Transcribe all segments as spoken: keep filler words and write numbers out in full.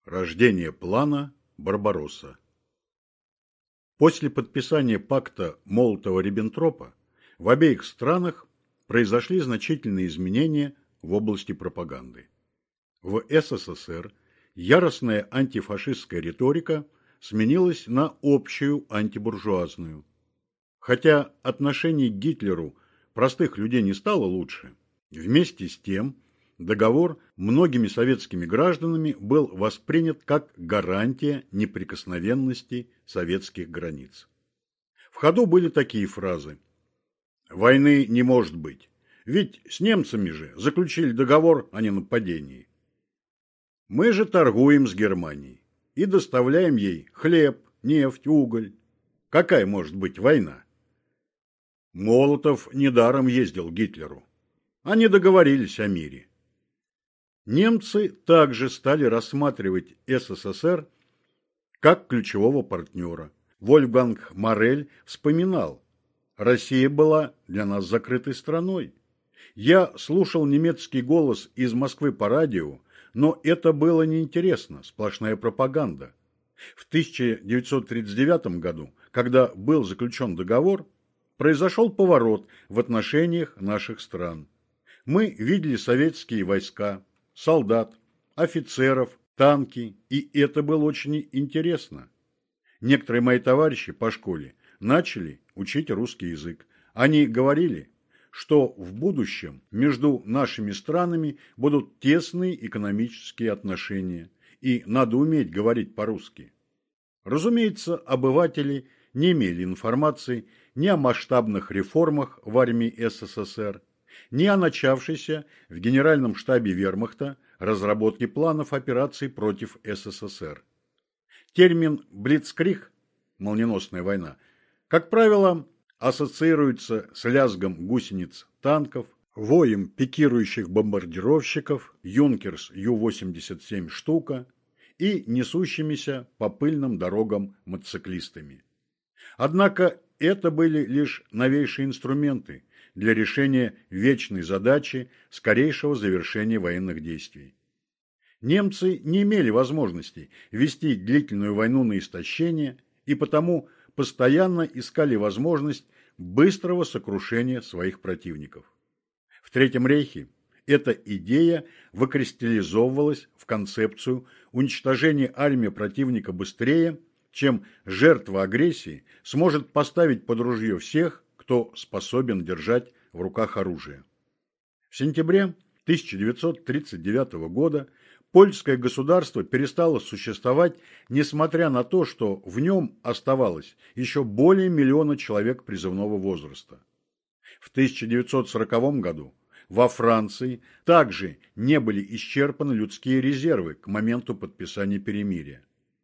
Рождение плана Барбаросса. После подписания пакта Молотова-Риббентропа в обеих странах произошли значительные изменения в области пропаганды. В СССР яростная антифашистская риторика сменилась на общую антибуржуазную. Хотя отношение к Гитлеру простых людей не стало лучше, вместе с тем договор многими советскими гражданами был воспринят как гарантия неприкосновенности советских границ. В ходу были такие фразы: «Войны не может быть, ведь с немцами же заключили договор о ненападении. Мы же торгуем с Германией и доставляем ей хлеб, нефть, уголь. Какая может быть война? Молотов недаром ездил к Гитлеру. Они договорились о мире». Немцы также стали рассматривать СССР как ключевого партнера. Вольфганг Морель вспоминал: «Россия была для нас закрытой страной. Я слушал немецкий голос из Москвы по радио, но это было неинтересно, сплошная пропаганда. В тысяча девятьсот тридцать девятом году, когда был заключен договор, произошел поворот в отношениях наших стран. Мы видели советские войска, солдат, офицеров, танки, и это было очень интересно. Некоторые мои товарищи по школе начали учить русский язык. Они говорили, что в будущем между нашими странами будут тесные экономические отношения, и надо уметь говорить по-русски». Разумеется, обыватели не имели информации ни о масштабных реформах в армии СССР, ни о начавшейся в Генеральном штабе Вермахта разработке планов операций против СССР. Термин «блицкриг» – молниеносная война, как правило, ассоциируется с лязгом гусениц танков, воем пикирующих бомбардировщиков «Юнкерс Ю восемьдесят семь штука» и несущимися по пыльным дорогам мотоциклистами. Однако это были лишь новейшие инструменты для решения вечной задачи скорейшего завершения военных действий. Немцы не имели возможности вести длительную войну на истощение и потому постоянно искали возможность быстрого сокрушения своих противников. В Третьем рейхе эта идея выкристаллизовывалась в концепцию уничтожения армии противника быстрее, чем жертва агрессии сможет поставить под ружье всех, кто способен держать в руках оружие. В сентябре тысяча девятьсот тридцать девятого года польское государство перестало существовать, несмотря на то, что в нем оставалось еще более миллиона человек призывного возраста. В тысяча девятьсот сороковом году во Франции также не были исчерпаны людские резервы к моменту подписания перемирия.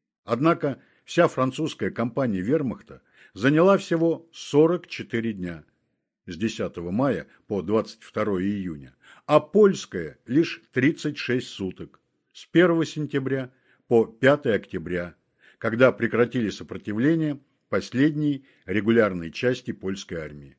Однако вся французская кампания вермахта заняла всего сорок четыре дня, с десятого мая по двадцать второе июня, а польская лишь тридцать шесть суток, с первого сентября по пятое октября, когда прекратили сопротивление последние регулярные части польской армии.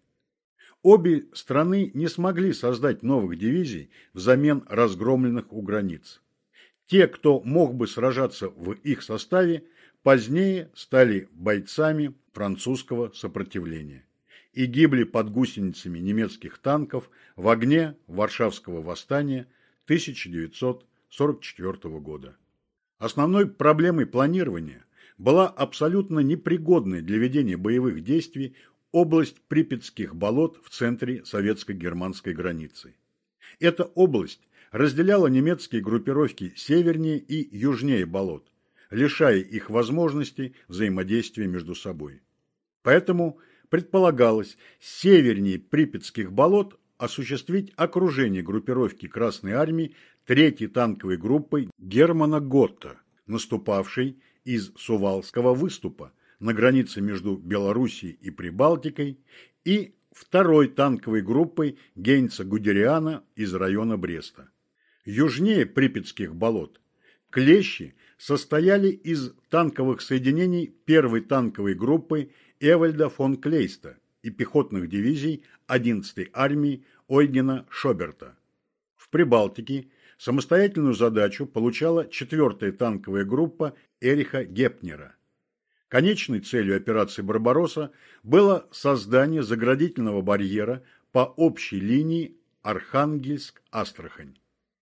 Обе страны не смогли создать новых дивизий взамен разгромленных у границ. Те, кто мог бы сражаться в их составе, позднее стали бойцами французского сопротивления и гибли под гусеницами немецких танков в огне Варшавского восстания тысяча девятьсот сорок четвёртого года. Основной проблемой планирования была абсолютно непригодная для ведения боевых действий область Припятских болот в центре советско-германской границы. Эта область разделяла немецкие группировки севернее и южнее болот, лишая их возможности взаимодействия между собой. Поэтому предполагалось севернее Припятских болот осуществить окружение группировки Красной армии третьей танковой группой Германа Готта, наступавшей из Сувалского выступа на границе между Белоруссией и Прибалтикой, и второй танковой группой Гейнца Гудериана из района Бреста. Южнее Припятских болот клещи состояли из танковых соединений первой танковой группы Эвальда фон Клейста и пехотных дивизий одиннадцатой армии Ойгена Шоберта. В Прибалтике самостоятельную задачу получала четвёртая танковая группа Эриха Гепнера. Конечной целью операции «Барбаросса» было создание заградительного барьера по общей линии Архангельск-Астрахань.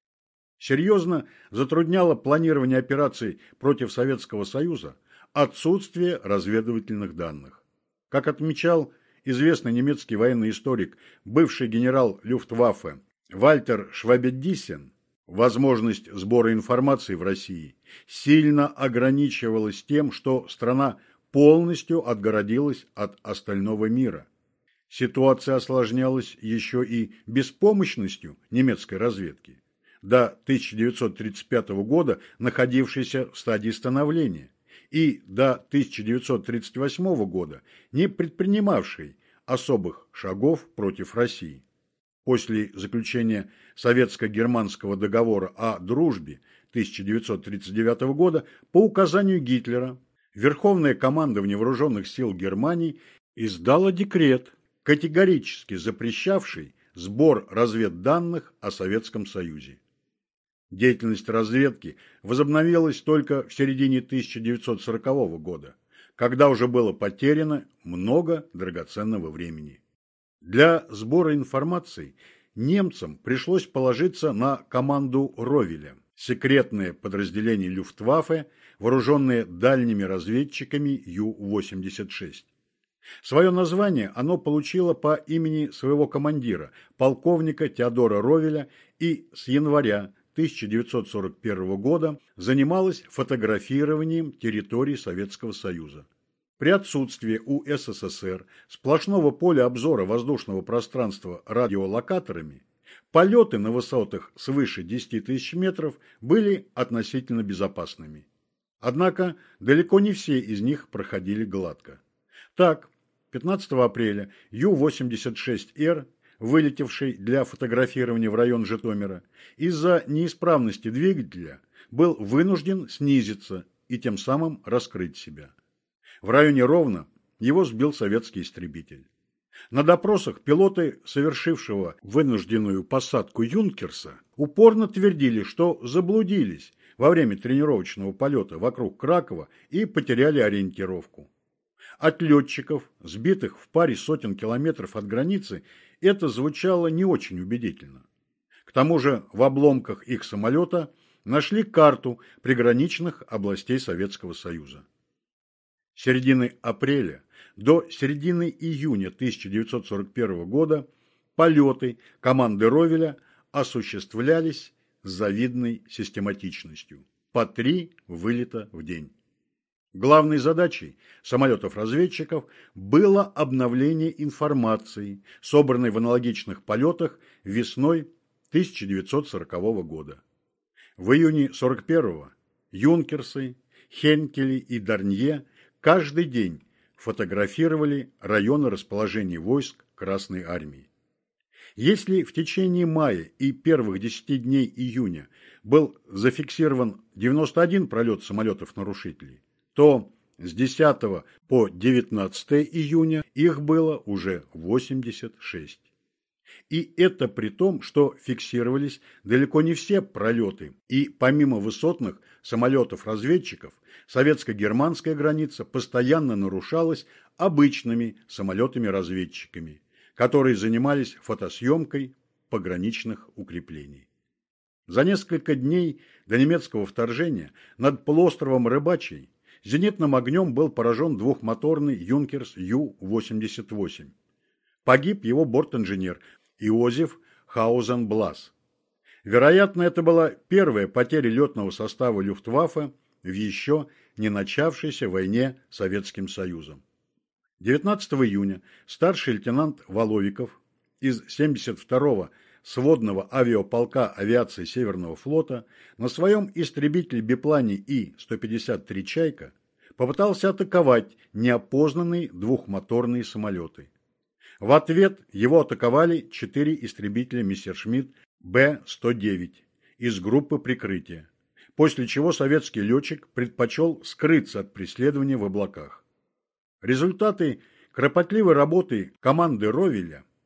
Серьезно затрудняло планирование операций против Советского Союза отсутствие разведывательных данных. Как отмечал известный немецкий военный историк, бывший генерал Люфтваффе Вальтер Швабедиссен, возможность сбора информации в России сильно ограничивалась тем, что страна полностью отгородилась от остального мира. Ситуация осложнялась еще и беспомощностью немецкой разведки, до тысяча девятьсот тридцать пятого года находившейся в стадии становления, и до тысяча девятьсот тридцать восьмого года не предпринимавшей особых шагов против России. После заключения Советско-германского договора о дружбе тысяча девятьсот тридцать девятого года по указанию Гитлера Верховное командование Вооруженных сил Германии издало декрет, категорически запрещавший сбор разведданных о Советском Союзе. Деятельность разведки возобновилась только в середине тысяча девятьсот сорокового года, когда уже было потеряно много драгоценного времени. Для сбора информации немцам пришлось положиться на команду Ровеля, секретное подразделение Люфтваффе, вооруженное дальними разведчиками Ю восемьдесят шесть. Свое название оно получило по имени своего командира, полковника Теодора Ровеля, и с января тысяча девятьсот сорок первого года занималось фотографированием территории Советского Союза. При отсутствии у СССР сплошного поля обзора воздушного пространства радиолокаторами, полеты на высотах свыше десяти тысяч метров были относительно безопасными. Однако далеко не все из них проходили гладко. Так, пятнадцатого апреля Ю восемьдесят шесть Р, вылетевший для фотографирования в район Житомира, из-за неисправности двигателя был вынужден снизиться и тем самым раскрыть себя. В районе Ровно его сбил советский истребитель. На допросах пилоты, совершившего вынужденную посадку Юнкерса, упорно твердили, что заблудились во время тренировочного полета вокруг Кракова и потеряли ориентировку. От летчиков, сбитых в паре сотен километров от границы, это звучало не очень убедительно. К тому же в обломках их самолета нашли карту приграничных областей Советского Союза. С середины апреля до середины июня тысяча девятьсот сорок первого года полеты команды Ровеля осуществлялись с завидной систематичностью. По три вылета в день. Главной задачей самолетов-разведчиков было обновление информации, собранной в аналогичных полетах весной тысяча девятьсот сорокового года. В июне сорок первого Юнкерсы, Хенкели и Дарнье каждый день фотографировали районы расположения войск Красной Армии. Если в течение мая и первых десяти дней июня был зафиксирован девяносто один пролет самолетов-нарушителей, то с десятого по девятнадцатое июня их было уже восемьдесят шесть. И это при том, что фиксировались далеко не все пролеты, и помимо высотных самолетов-разведчиков, советско-германская граница постоянно нарушалась обычными самолетами-разведчиками, которые занимались фотосъемкой пограничных укреплений. За несколько дней до немецкого вторжения над полуостровом Рыбачий зенитным огнем был поражен двухмоторный Юнкерс Ю восемьдесят восемь. Погиб его бортинженер Иозеф Хаузенблас. Вероятно, это была первая потеря летного состава Люфтваффе в еще не начавшейся войне с Советским Союзом. девятнадцатого июня старший лейтенант Воловиков из семьдесят второго сводного авиаполка авиации Северного флота на своем истребителе-биплане И сто пятьдесят три «Чайка» попытался атаковать неопознанные двухмоторные самолеты. В ответ его атаковали четыре истребителя Мессершмитт Б сто девять из группы прикрытия, после чего советский летчик предпочел скрыться от преследования в облаках. Результаты кропотливой работы команды Ровеля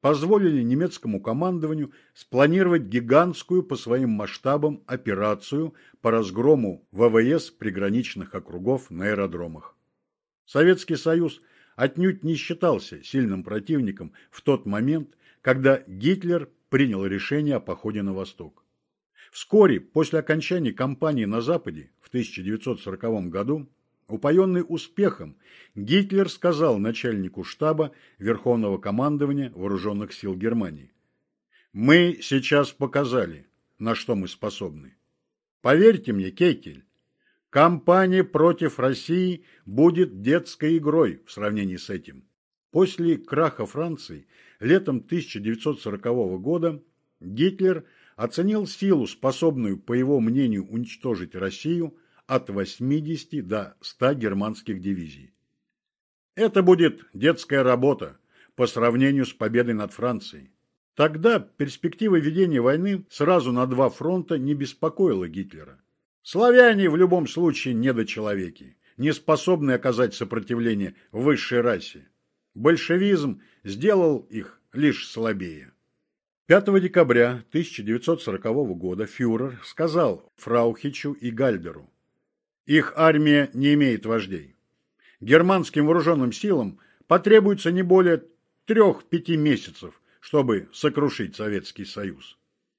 позволили немецкому командованию спланировать гигантскую по своим масштабам операцию по разгрому ВВС приграничных округов на аэродромах. Советский Союз отнюдь не считался сильным противником в тот момент, когда Гитлер принял решение о походе на восток. Вскоре после окончания кампании на Западе в тысяча девятьсот сороковом году, упоенный успехом, Гитлер сказал начальнику штаба Верховного командования Вооруженных сил Германии: «Мы сейчас показали, на что мы способны. Поверьте мне, Кейтель, кампания против России будет детской игрой в сравнении с этим». После краха Франции летом тысяча девятьсот сорокового года Гитлер оценил силу, способную, по его мнению, уничтожить Россию, от восьмидесяти до ста германских дивизий. Это будет детская работа по сравнению с победой над Францией. Тогда перспектива ведения войны сразу на два фронта не беспокоила Гитлера. Славяне в любом случае недочеловеки, не способны оказать сопротивление высшей расе. Большевизм сделал их лишь слабее. пятого декабря тысяча девятьсот сорокового года фюрер сказал Фраухичу и Гальдеру: «Их армия не имеет вождей. Германским вооруженным силам потребуется не более трех-пяти месяцев, чтобы сокрушить Советский Союз».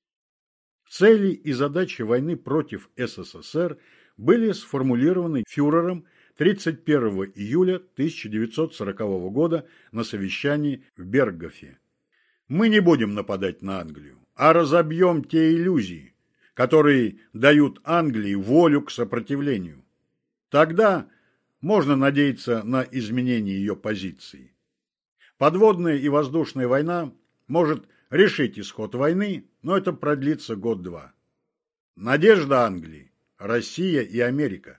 Цели и задачи войны против СССР были сформулированы фюрером тридцать первого июля тысяча девятьсот сорокового года на совещании в Бергhoфе. «Мы не будем нападать на Англию, а разобьем те иллюзии, которые дают Англии волю к сопротивлению. Тогда можно надеяться на изменение ее позиции. Подводная и воздушная война может решить исход войны, но это продлится год-два. Надежда Англии – Россия и Америка.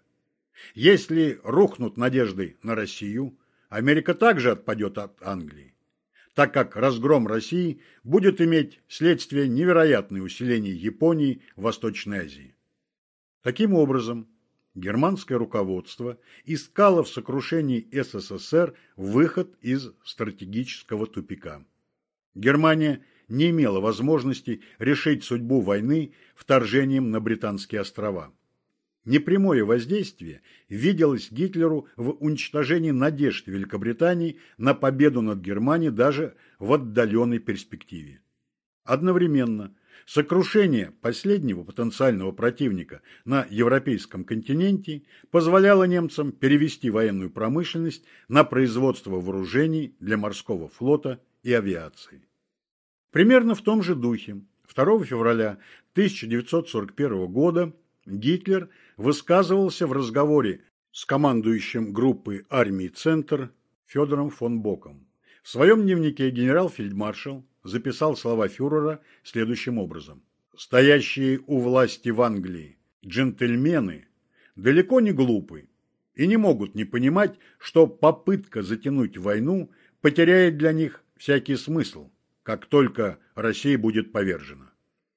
Если рухнут надежды на Россию, Америка также отпадет от Англии, так как разгром России будет иметь следствие невероятное усиление Японии в Восточной Азии. Таким образом, германское руководство искало в сокрушении СССР выход из стратегического тупика. Германия не имела возможности решить судьбу войны вторжением на Британские острова. Непрямое воздействие виделось Гитлеру в уничтожении надежд Великобритании на победу над Германией даже в отдаленной перспективе. Одновременно сокрушение последнего потенциального противника на европейском континенте позволяло немцам перевести военную промышленность на производство вооружений для морского флота и авиации. Примерно в том же духе второго февраля тысяча девятьсот сорок первого года Гитлер высказывался в разговоре с командующим группой армии «Центр» Федором фон Боком. В своем дневнике генерал-фельдмаршал записал слова фюрера следующим образом: «Стоящие у власти в Англии джентльмены далеко не глупы и не могут не понимать, что попытка затянуть войну потеряет для них всякий смысл, как только Россия будет повержена».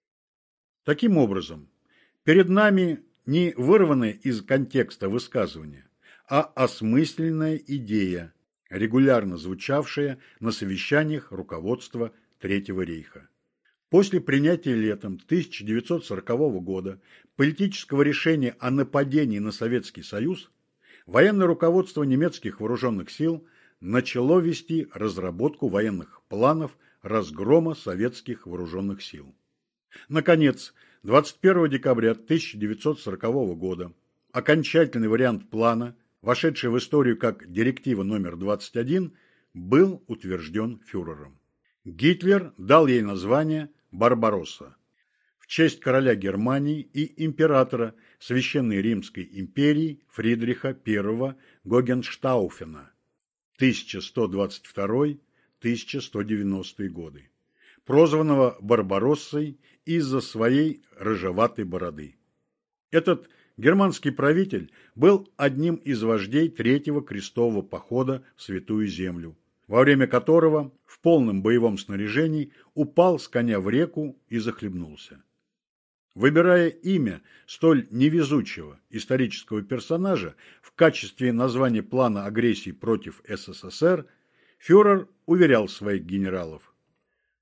Таким образом, перед нами не вырванное из контекста высказывание, а осмысленная идея, регулярно звучавшая на совещаниях руководства Третьего рейха. После принятия летом тысяча девятьсот сорокового года политического решения о нападении на Советский Союз, военное руководство немецких вооруженных сил начало вести разработку военных планов разгрома советских вооруженных сил. Наконец, двадцать первого декабря тысяча девятьсот сорокового года окончательный вариант плана, вошедший в историю как директива номер двадцать один, был утвержден фюрером. Гитлер дал ей название «Барбаросса» в честь короля Германии и императора Священной Римской империи Фридриха I Гогенштауфена тысяча сто двадцать второй — тысяча сто девяностые годы, прозванного Барбароссой из-за своей рыжеватой бороды. Этот германский правитель был одним из вождей Третьего крестового похода в Святую Землю, во время которого в полном боевом снаряжении упал с коня в реку и захлебнулся. Выбирая имя столь невезучего исторического персонажа в качестве названия плана агрессии против СССР, фюрер уверял своих генералов: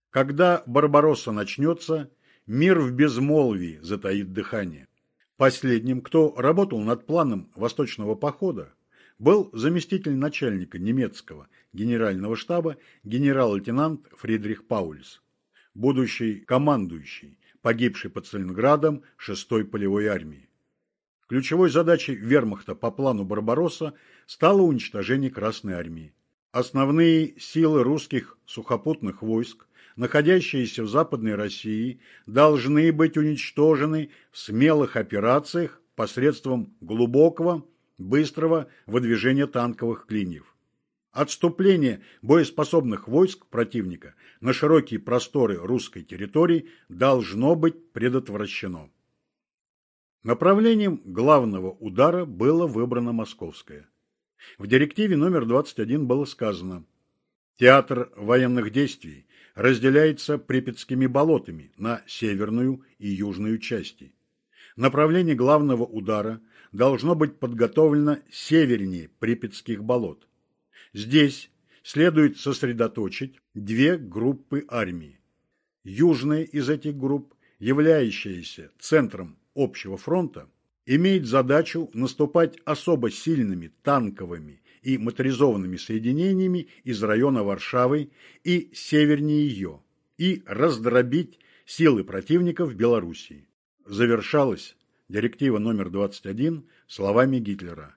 Когда Барбаросса начнется, мир в безмолвии затаит дыхание. Последним, кто работал над планом Восточного похода, был заместитель начальника немецкого генерального штаба генерал-лейтенант Фридрих Паульс, будущий командующий, погибший под Сталинградом шестой полевой армии. Ключевой задачей вермахта по плану Барбаросса стало уничтожение Красной армии. Основные силы русских сухопутных войск, находящиеся в Западной России, должны быть уничтожены в смелых операциях посредством глубокого, быстрого выдвижения танковых клиньев. Отступление боеспособных войск противника на широкие просторы русской территории должно быть предотвращено. Направлением главного удара было выбрано Московское. В директиве номер двадцать один было сказано: театр военных действий разделяется Припятскими болотами на северную и южную части. Направление главного удара должно быть подготовлено севернее Припятских болот. Здесь следует сосредоточить две группы армии. Южная из этих групп, являющаяся центром общего фронта, имеет задачу наступать особо сильными танковыми и моторизованными соединениями из района Варшавы и севернее ее и раздробить силы противника в Белоруссии. Завершалась директива номер двадцать один словами Гитлера: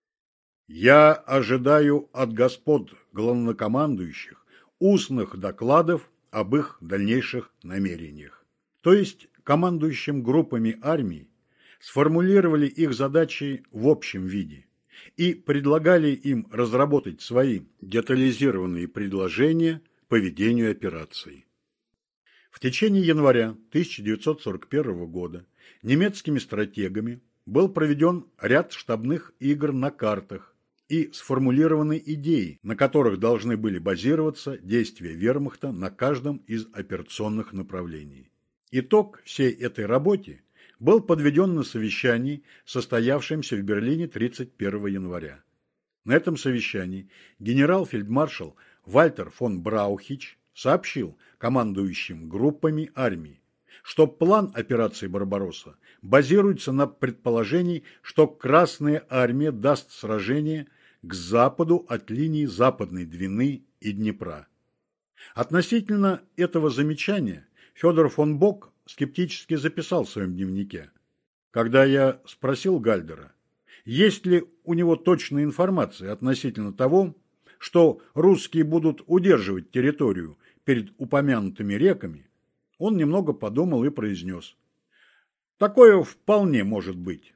«Я ожидаю от господ главнокомандующих устных докладов об их дальнейших намерениях». То есть командующим группами армий сформулировали их задачи в общем виде и предлагали им разработать свои детализированные предложения по ведению операций. В течение января тысяча девятьсот сорок первого года немецкими стратегами был проведен ряд штабных игр на картах и сформулированы идеи, на которых должны были базироваться действия вермахта на каждом из операционных направлений. Итог всей этой работе был подведен на совещании, состоявшемся в Берлине тридцать первого января. На этом совещании генерал-фельдмаршал Вальтер фон Браухич сообщил командующим группами армии, что план операции «Барбаросса» базируется на предположении, что Красная армия даст сражение к западу от линии Западной Двины и Днепра. Относительно этого замечания Федор фон Бок скептически записал в своем дневнике: «Когда я спросил Гальдера, есть ли у него точная информация относительно того, что русские будут удерживать территорию перед упомянутыми реками, он немного подумал и произнес: такое вполне может быть».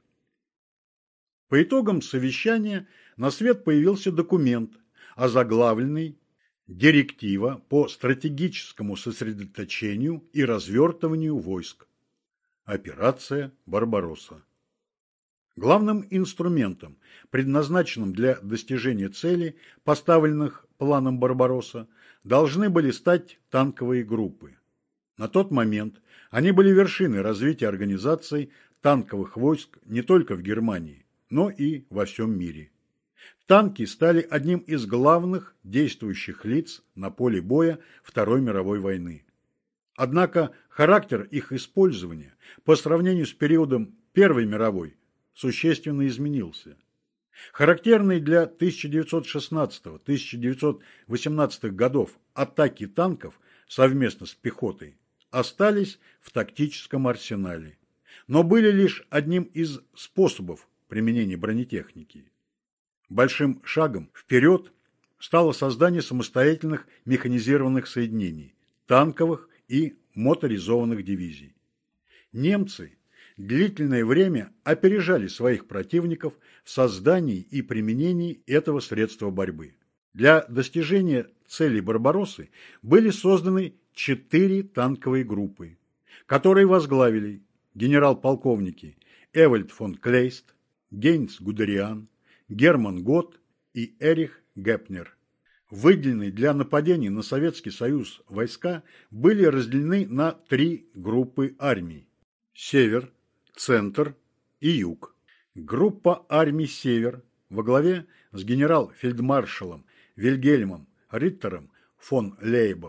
По итогам совещания на свет появился документ, озаглавленный «Директива по стратегическому сосредоточению и развертыванию войск. Операция «Барбаросса». Главным инструментом, предназначенным для достижения целей, поставленных планом «Барбаросса», должны были стать танковые группы. На тот момент они были вершиной развития организаций танковых войск не только в Германии, но и во всем мире. Танки стали одним из главных действующих лиц на поле боя Второй мировой войны. Однако характер их использования по сравнению с периодом Первой мировой существенно изменился. Характерные для тысяча девятьсот шестнадцатого — тысяча девятьсот восемнадцатого годов атаки танков совместно с пехотой остались в тактическом арсенале, но были лишь одним из способов применения бронетехники. Большим шагом вперед стало создание самостоятельных механизированных соединений, танковых и моторизованных дивизий. Немцы длительное время опережали своих противников в создании и применении этого средства борьбы. Для достижения целей «Барбароссы» были созданы четыре танковые группы, которые возглавили генерал-полковники Эвальд фон Клейст, Гейнц Гудериан, Герман Гот и Эрих Гепнер. Выделенные для нападения на Советский Союз войска были разделены на три группы армий – Север, Центр и Юг. Группа армий «Север» во главе с генерал-фельдмаршалом Вильгельмом Риттером фон Лейбом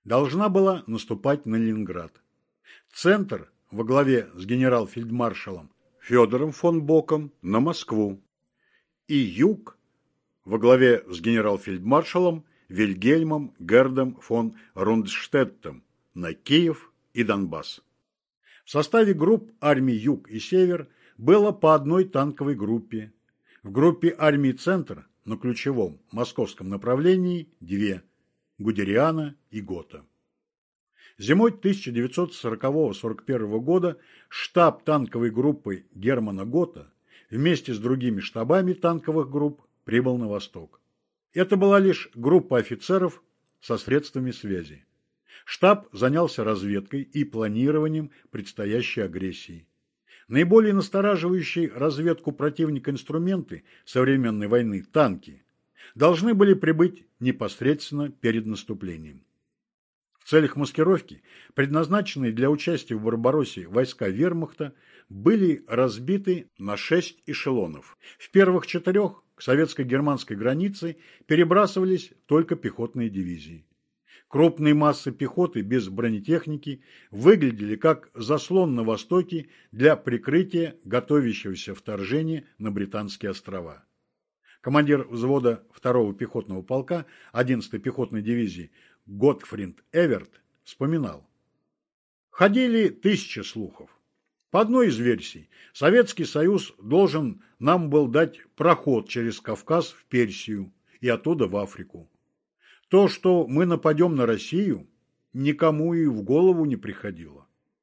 должна была наступать на Ленинград. Центр во главе с генерал-фельдмаршалом Федором фон Боком на Москву и юг во главе с генерал-фельдмаршалом Вильгельмом Гердом фон Рундштеттом на Киев и Донбасс. В составе групп армий Юг и Север было по одной танковой группе. В группе армий Центр на ключевом московском направлении две – Гудериана и Гота. Зимой тысяча девятьсот сорокового — сорок первого года штаб танковой группы Германа Гота вместе с другими штабами танковых групп прибыл на восток. Это была лишь группа офицеров со средствами связи. Штаб занялся разведкой и планированием предстоящей агрессии. Наиболее настораживающие разведку противника инструменты современной войны, танки, должны были прибыть непосредственно перед наступлением. В целях маскировки, предназначенные для участия в Барбароссе войска вермахта, были разбиты на шесть эшелонов. В первых четырех к советско-германской границе перебрасывались только пехотные дивизии. Крупные массы пехоты без бронетехники выглядели как заслон на востоке для прикрытия готовящегося вторжения на Британские острова. Командир взвода второго пехотного полка одиннадцатой пехотной дивизии Готфрид Эверт вспоминал: «Ходили тысячи слухов. По одной из версий, Советский Союз должен нам был дать проход через Кавказ в Персию и оттуда в Африку. То, что мы нападем на Россию, никому и в голову не приходило».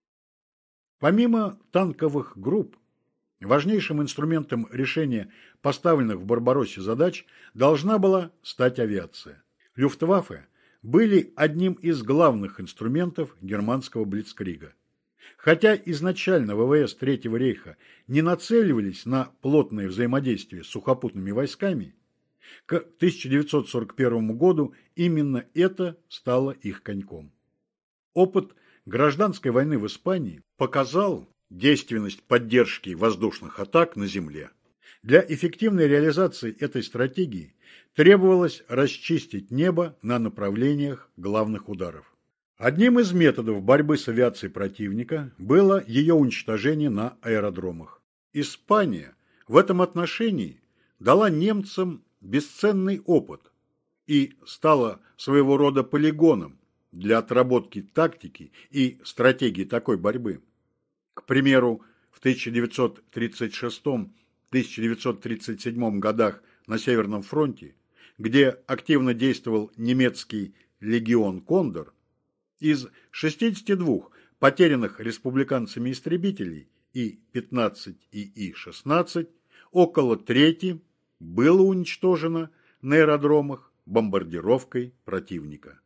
Помимо танковых групп, важнейшим инструментом решения поставленных в Барбароссе задач должна была стать авиация. Люфтваффе были одним из главных инструментов германского блицкрига. Хотя изначально ВВС Третьего рейха не нацеливались на плотное взаимодействие с сухопутными войсками, к тысяча девятьсот сорок первому году именно это стало их коньком. Опыт гражданской войны в Испании показал действенность поддержки воздушных атак на земле. Для эффективной реализации этой стратегии требовалось расчистить небо на направлениях главных ударов. Одним из методов борьбы с авиацией противника было ее уничтожение на аэродромах. Испания в этом отношении дала немцам бесценный опыт и стала своего рода полигоном для отработки тактики и стратегии такой борьбы. К примеру, в тысяча девятьсот тридцать шестом — тысяча девятьсот тридцать седьмом годах на Северном фронте, где активно действовал немецкий легион «Кондор», из шестидесяти двух потерянных республиканцами истребителей И пятнадцать и И шестнадцать около трети было уничтожено на аэродромах бомбардировкой противника.